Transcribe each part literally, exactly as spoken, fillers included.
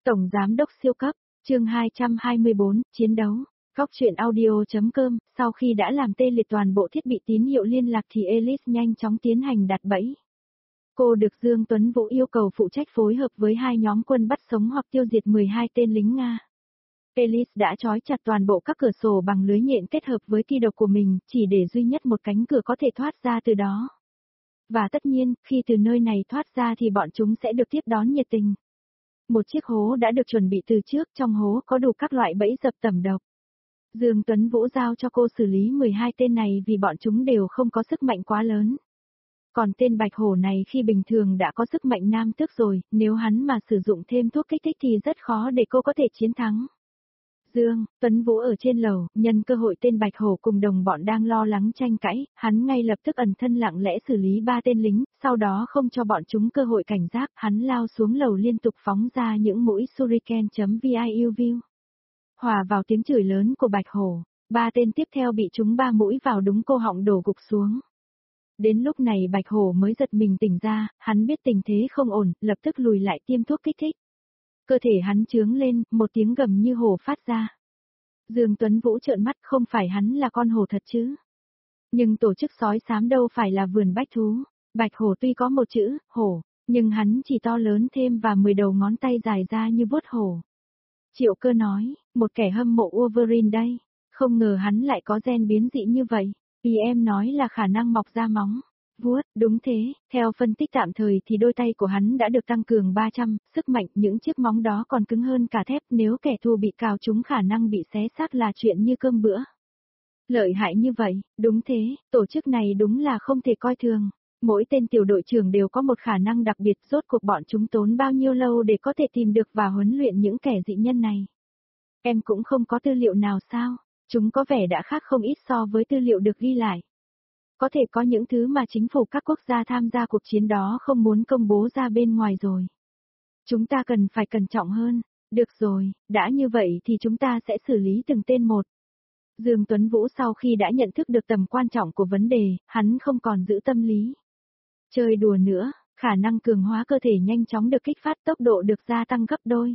Tổng Giám đốc siêu cấp, chương hai trăm hai mươi bốn, chiến đấu. Góc truyện audio.com, sau khi đã làm tê liệt toàn bộ thiết bị tín hiệu liên lạc thì Alice nhanh chóng tiến hành đặt bẫy. Cô được Dương Tuấn Vũ yêu cầu phụ trách phối hợp với hai nhóm quân bắt sống hoặc tiêu diệt mười hai tên lính Nga. Alice đã trói chặt toàn bộ các cửa sổ bằng lưới nhện kết hợp với ki độc của mình, chỉ để duy nhất một cánh cửa có thể thoát ra từ đó. Và tất nhiên, khi từ nơi này thoát ra thì bọn chúng sẽ được tiếp đón nhiệt tình. Một chiếc hố đã được chuẩn bị từ trước, trong hố có đủ các loại bẫy dập tẩm độc. Dương Tuấn Vũ giao cho cô xử lý mười hai tên này vì bọn chúng đều không có sức mạnh quá lớn. Còn tên Bạch Hổ này khi bình thường đã có sức mạnh nam tước rồi, nếu hắn mà sử dụng thêm thuốc kích thích thì rất khó để cô có thể chiến thắng. Dương Tuấn Vũ ở trên lầu, nhân cơ hội tên Bạch Hổ cùng đồng bọn đang lo lắng tranh cãi, hắn ngay lập tức ẩn thân lặng lẽ xử lý ba tên lính, sau đó không cho bọn chúng cơ hội cảnh giác, hắn lao xuống lầu liên tục phóng ra những mũi shuriken.viu. Hòa vào tiếng chửi lớn của Bạch Hổ, ba tên tiếp theo bị chúng ba mũi vào đúng cô họng đổ gục xuống. Đến lúc này Bạch Hổ mới giật mình tỉnh ra, hắn biết tình thế không ổn, lập tức lùi lại tiêm thuốc kích thích. Cơ thể hắn trướng lên, một tiếng gầm như hổ phát ra. Dương Tuấn Vũ trợn mắt, không phải hắn là con hổ thật chứ. Nhưng tổ chức sói xám đâu phải là vườn bách thú. Bạch Hổ tuy có một chữ, hổ, nhưng hắn chỉ to lớn thêm và mười đầu ngón tay dài ra như vuốt hổ. Triệu Cơ nói, một kẻ hâm mộ Wolverine đây, không ngờ hắn lại có gen biến dị như vậy. Vì em nói là khả năng mọc ra móng. Vuốt, đúng thế, theo phân tích tạm thời thì đôi tay của hắn đã được tăng cường ba trăm, sức mạnh những chiếc móng đó còn cứng hơn cả thép, nếu kẻ thù bị cào trúng khả năng bị xé xác là chuyện như cơm bữa. Lợi hại như vậy, đúng thế, tổ chức này đúng là không thể coi thường. Mỗi tên tiểu đội trưởng đều có một khả năng đặc biệt, rốt cuộc bọn chúng tốn bao nhiêu lâu để có thể tìm được và huấn luyện những kẻ dị nhân này. Em cũng không có tư liệu nào sao, chúng có vẻ đã khác không ít so với tư liệu được ghi lại. Có thể có những thứ mà chính phủ các quốc gia tham gia cuộc chiến đó không muốn công bố ra bên ngoài rồi. Chúng ta cần phải cẩn trọng hơn. Được rồi, đã như vậy thì chúng ta sẽ xử lý từng tên một. Dương Tuấn Vũ sau khi đã nhận thức được tầm quan trọng của vấn đề, hắn không còn giữ tâm lý. Chơi đùa nữa, khả năng cường hóa cơ thể nhanh chóng được kích phát, tốc độ được gia tăng gấp đôi.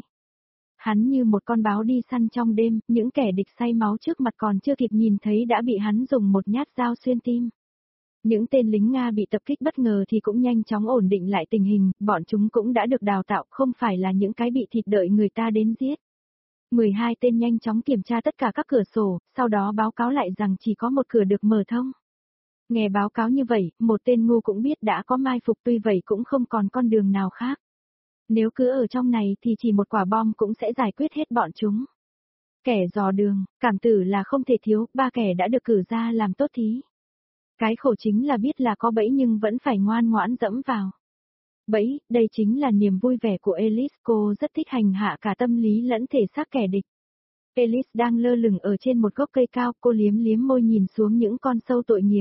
Hắn như một con báo đi săn trong đêm, những kẻ địch say máu trước mặt còn chưa kịp nhìn thấy đã bị hắn dùng một nhát dao xuyên tim. Những tên lính Nga bị tập kích bất ngờ thì cũng nhanh chóng ổn định lại tình hình, bọn chúng cũng đã được đào tạo, không phải là những cái bị thịt đợi người ta đến giết. mười hai tên nhanh chóng kiểm tra tất cả các cửa sổ, sau đó báo cáo lại rằng chỉ có một cửa được mở thông. Nghe báo cáo như vậy, một tên ngu cũng biết đã có mai phục, tuy vậy cũng không còn con đường nào khác. Nếu cứ ở trong này thì chỉ một quả bom cũng sẽ giải quyết hết bọn chúng. Kẻ dò đường, cảm tử là không thể thiếu, ba kẻ đã được cử ra làm tốt thí. Cái khổ chính là biết là có bẫy nhưng vẫn phải ngoan ngoãn dẫm vào. Bẫy, đây chính là niềm vui vẻ của Alice, cô rất thích hành hạ cả tâm lý lẫn thể xác kẻ địch. Alice đang lơ lửng ở trên một gốc cây cao, cô liếm liếm môi nhìn xuống những con sâu tội nghiệp.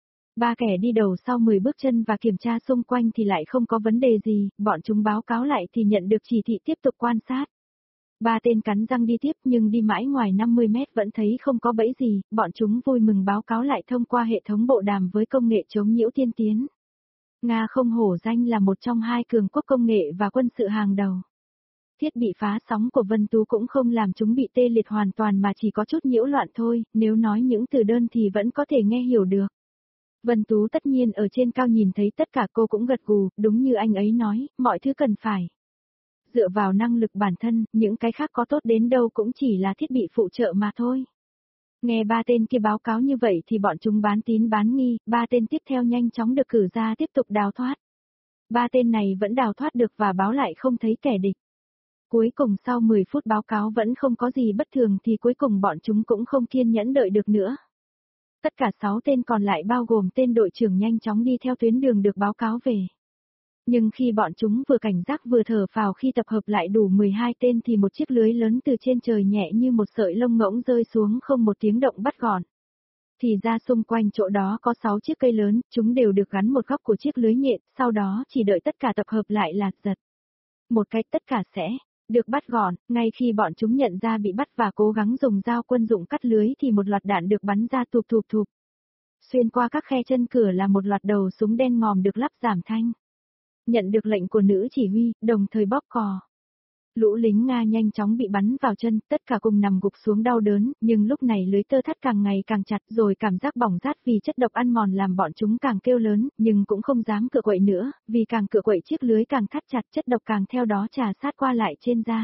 Ba kẻ đi đầu sau mười bước chân và kiểm tra xung quanh thì lại không có vấn đề gì, bọn chúng báo cáo lại thì nhận được chỉ thị tiếp tục quan sát. Ba tên cắn răng đi tiếp nhưng đi mãi ngoài năm mươi mét vẫn thấy không có bẫy gì, bọn chúng vui mừng báo cáo lại thông qua hệ thống bộ đàm với công nghệ chống nhiễu tiên tiến. Nga không hổ danh là một trong hai cường quốc công nghệ và quân sự hàng đầu. Thiết bị phá sóng của Vân Tú cũng không làm chúng bị tê liệt hoàn toàn mà chỉ có chút nhiễu loạn thôi, nếu nói những từ đơn thì vẫn có thể nghe hiểu được. Vân Tú tất nhiên ở trên cao nhìn thấy tất cả, cô cũng gật gù, đúng như anh ấy nói, mọi thứ cần phải dựa vào năng lực bản thân, những cái khác có tốt đến đâu cũng chỉ là thiết bị phụ trợ mà thôi. Nghe ba tên kia báo cáo như vậy thì bọn chúng bán tín bán nghi, ba tên tiếp theo nhanh chóng được cử ra tiếp tục đào thoát. Ba tên này vẫn đào thoát được và báo lại không thấy kẻ địch. Cuối cùng sau mười phút báo cáo vẫn không có gì bất thường thì cuối cùng bọn chúng cũng không kiên nhẫn đợi được nữa. Tất cả sáu tên còn lại bao gồm tên đội trưởng nhanh chóng đi theo tuyến đường được báo cáo về. Nhưng khi bọn chúng vừa cảnh giác vừa thở phào khi tập hợp lại đủ mười hai tên thì một chiếc lưới lớn từ trên trời nhẹ như một sợi lông ngỗng rơi xuống không một tiếng động bắt gọn. Thì ra xung quanh chỗ đó có sáu chiếc cây lớn, chúng đều được gắn một góc của chiếc lưới nhện, sau đó chỉ đợi tất cả tập hợp lại là giật. Một cách tất cả sẽ được bắt gọn, ngay khi bọn chúng nhận ra bị bắt và cố gắng dùng dao quân dụng cắt lưới thì một loạt đạn được bắn ra thụp thụp thụp. Xuyên qua các khe chân cửa là một loạt đầu súng đen ngòm được lắp giảm thanh. Nhận được lệnh của nữ chỉ huy, đồng thời bóp cò. Lũ lính Nga nhanh chóng bị bắn vào chân, tất cả cùng nằm gục xuống đau đớn, nhưng lúc này lưới tơ thắt càng ngày càng chặt rồi cảm giác bỏng rát vì chất độc ăn mòn làm bọn chúng càng kêu lớn, nhưng cũng không dám cựa quậy nữa, vì càng cựa quậy chiếc lưới càng thắt chặt chất độc càng theo đó trà sát qua lại trên da.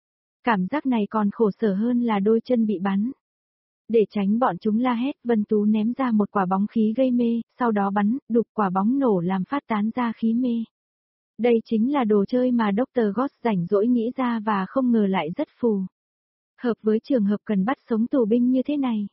Cảm giác này còn khổ sở hơn là đôi chân bị bắn. Để tránh bọn chúng la hét, Vân Tú ném ra một quả bóng khí gây mê, sau đó bắn, đục quả bóng nổ làm phát tán ra khí mê. Đây chính là đồ chơi mà doctor Goss rảnh rỗi nghĩ ra và không ngờ lại rất phù hợp với trường hợp cần bắt sống tù binh như thế này.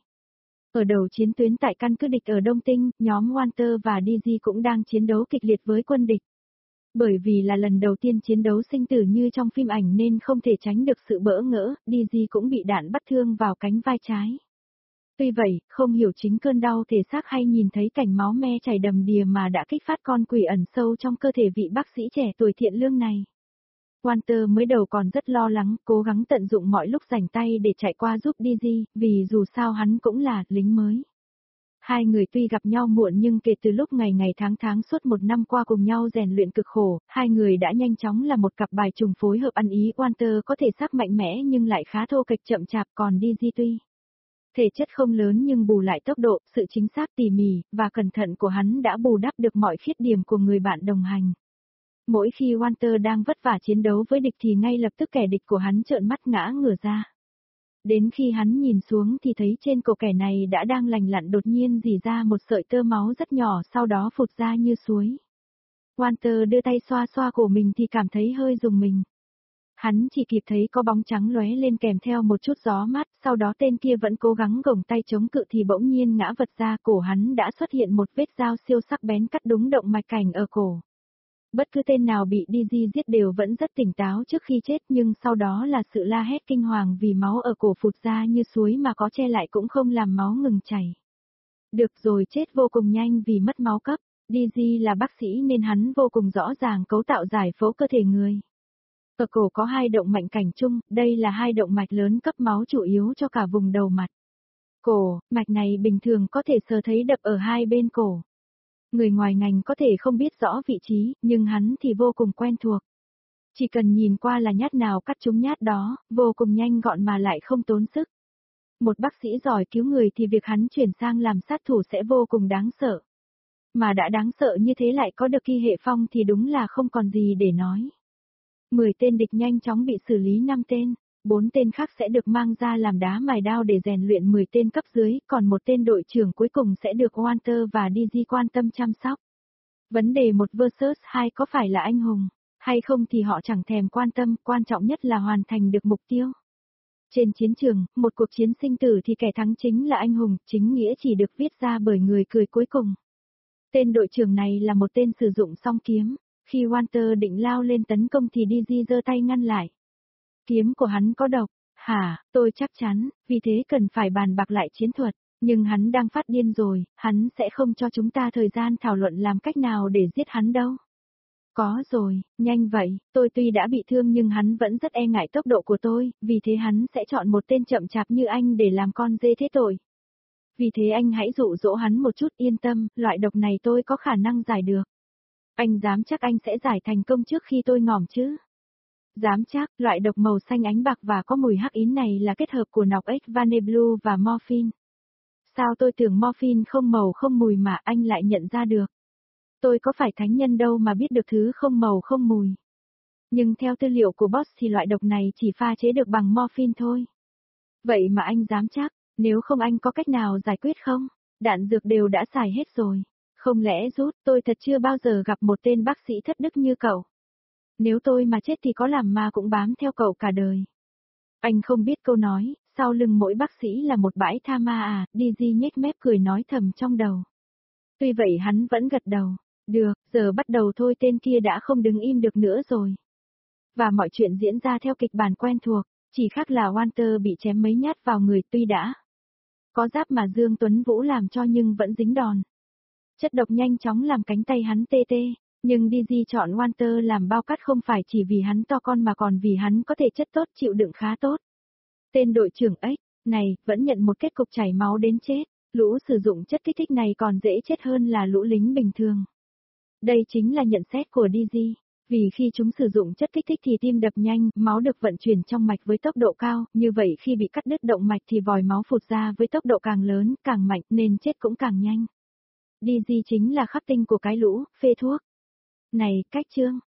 Ở đầu chiến tuyến tại căn cứ địch ở Đông Tinh, nhóm Walter và Dizzy cũng đang chiến đấu kịch liệt với quân địch. Bởi vì là lần đầu tiên chiến đấu sinh tử như trong phim ảnh nên không thể tránh được sự bỡ ngỡ, Dizzy cũng bị đạn bắt thương vào cánh vai trái. Tuy vậy, không hiểu chính cơn đau thể xác hay nhìn thấy cảnh máu me chảy đầm đìa mà đã kích phát con quỷ ẩn sâu trong cơ thể vị bác sĩ trẻ tuổi thiện lương này. Walter mới đầu còn rất lo lắng, cố gắng tận dụng mọi lúc rảnh tay để chạy qua giúp Dizzy, vì dù sao hắn cũng là lính mới. Hai người tuy gặp nhau muộn nhưng kể từ lúc ngày ngày tháng tháng suốt một năm qua cùng nhau rèn luyện cực khổ, hai người đã nhanh chóng là một cặp bài trùng phối hợp ăn ý. Walter có thể xác mạnh mẽ nhưng lại khá thô kệch chậm chạp, còn Dizzy tuy thể chất không lớn nhưng bù lại tốc độ, sự chính xác tỉ mỉ, và cẩn thận của hắn đã bù đắp được mọi khuyết điểm của người bạn đồng hành. Mỗi khi Walter đang vất vả chiến đấu với địch thì ngay lập tức kẻ địch của hắn trợn mắt ngã ngửa ra. Đến khi hắn nhìn xuống thì thấy trên cổ kẻ này đã đang lành lặn đột nhiên rỉ ra một sợi tơ máu rất nhỏ sau đó phụt ra như suối. Walter đưa tay xoa xoa cổ mình thì cảm thấy hơi rùng mình. Hắn chỉ kịp thấy có bóng trắng lóe lên kèm theo một chút gió mát, sau đó tên kia vẫn cố gắng gồng tay chống cự thì bỗng nhiên ngã vật ra, cổ hắn đã xuất hiện một vết dao siêu sắc bén cắt đúng động mạch cảnh ở cổ. Bất cứ tên nào bị Dizzy giết đều vẫn rất tỉnh táo trước khi chết, nhưng sau đó là sự la hét kinh hoàng vì máu ở cổ phụt ra như suối mà có che lại cũng không làm máu ngừng chảy. Được rồi, chết vô cùng nhanh vì mất máu cấp. Dizzy là bác sĩ nên hắn vô cùng rõ ràng cấu tạo giải phẫu cơ thể người. Ở cổ có hai động mạch cảnh chung, đây là hai động mạch lớn cấp máu chủ yếu cho cả vùng đầu mặt. Cổ, mạch này bình thường có thể sờ thấy đập ở hai bên cổ. Người ngoài ngành có thể không biết rõ vị trí, nhưng hắn thì vô cùng quen thuộc. Chỉ cần nhìn qua là nhát nào cắt trúng nhát đó, vô cùng nhanh gọn mà lại không tốn sức. Một bác sĩ giỏi cứu người thì việc hắn chuyển sang làm sát thủ sẽ vô cùng đáng sợ. Mà đã đáng sợ như thế lại có được Kỳ Hệ Phong thì đúng là không còn gì để nói. mười tên địch nhanh chóng bị xử lý năm tên, bốn tên khác sẽ được mang ra làm đá mài đao để rèn luyện mười tên cấp dưới, còn một tên đội trưởng cuối cùng sẽ được Walter và Dizzy quan tâm chăm sóc. Vấn đề một versus hai có phải là anh hùng, hay không thì họ chẳng thèm quan tâm, quan trọng nhất là hoàn thành được mục tiêu. Trên chiến trường, một cuộc chiến sinh tử thì kẻ thắng chính là anh hùng, chính nghĩa chỉ được viết ra bởi người cười cuối cùng. Tên đội trưởng này là một tên sử dụng song kiếm. Khi Walter định lao lên tấn công thì Dizzy giơ tay ngăn lại. Kiếm của hắn có độc. Hả, tôi chắc chắn, vì thế cần phải bàn bạc lại chiến thuật. Nhưng hắn đang phát điên rồi, hắn sẽ không cho chúng ta thời gian thảo luận làm cách nào để giết hắn đâu. Có rồi, nhanh vậy, tôi tuy đã bị thương nhưng hắn vẫn rất e ngại tốc độ của tôi, vì thế hắn sẽ chọn một tên chậm chạp như anh để làm con dê thế tội. Vì thế anh hãy dụ dỗ hắn một chút, yên tâm, loại độc này tôi có khả năng giải được. Anh dám chắc anh sẽ giải thành công trước khi tôi ngỏm chứ? Dám chắc, loại độc màu xanh ánh bạc và có mùi hắc ín này là kết hợp của nọc ếch Vane Blue và morphine. Sao tôi tưởng morphine không màu không mùi mà anh lại nhận ra được? Tôi có phải thánh nhân đâu mà biết được thứ không màu không mùi. Nhưng theo tư liệu của boss thì loại độc này chỉ pha chế được bằng morphine thôi. Vậy mà anh dám chắc, nếu không anh có cách nào giải quyết không? Đạn dược đều đã xài hết rồi. Không lẽ rút, tôi thật chưa bao giờ gặp một tên bác sĩ thất đức như cậu. Nếu tôi mà chết thì có làm ma cũng bám theo cậu cả đời. Anh không biết câu nói, sau lưng mỗi bác sĩ là một bãi tha ma à, Dizzy nhếch mép cười nói thầm trong đầu. Tuy vậy hắn vẫn gật đầu. Được, giờ bắt đầu thôi, tên kia đã không đứng im được nữa rồi. Và mọi chuyện diễn ra theo kịch bản quen thuộc, chỉ khác là Walter bị chém mấy nhát vào người, tuy đã có giáp mà Dương Tuấn Vũ làm cho nhưng vẫn dính đòn. Chất độc nhanh chóng làm cánh tay hắn tê tê, nhưng Dizzy chọn Walter làm bao cắt không phải chỉ vì hắn to con mà còn vì hắn có thể chất tốt, chịu đựng khá tốt. Tên đội trưởng X này vẫn nhận một kết cục chảy máu đến chết, lũ sử dụng chất kích thích này còn dễ chết hơn là lũ lính bình thường. Đây chính là nhận xét của Dizzy. Vì khi chúng sử dụng chất kích thích thì tim đập nhanh, máu được vận chuyển trong mạch với tốc độ cao, như vậy khi bị cắt đứt động mạch thì vòi máu phụt ra với tốc độ càng lớn, càng mạnh nên chết cũng càng nhanh. đê giê chính là khắc tinh của cái lũ, phê thuốc. Này, cách chương.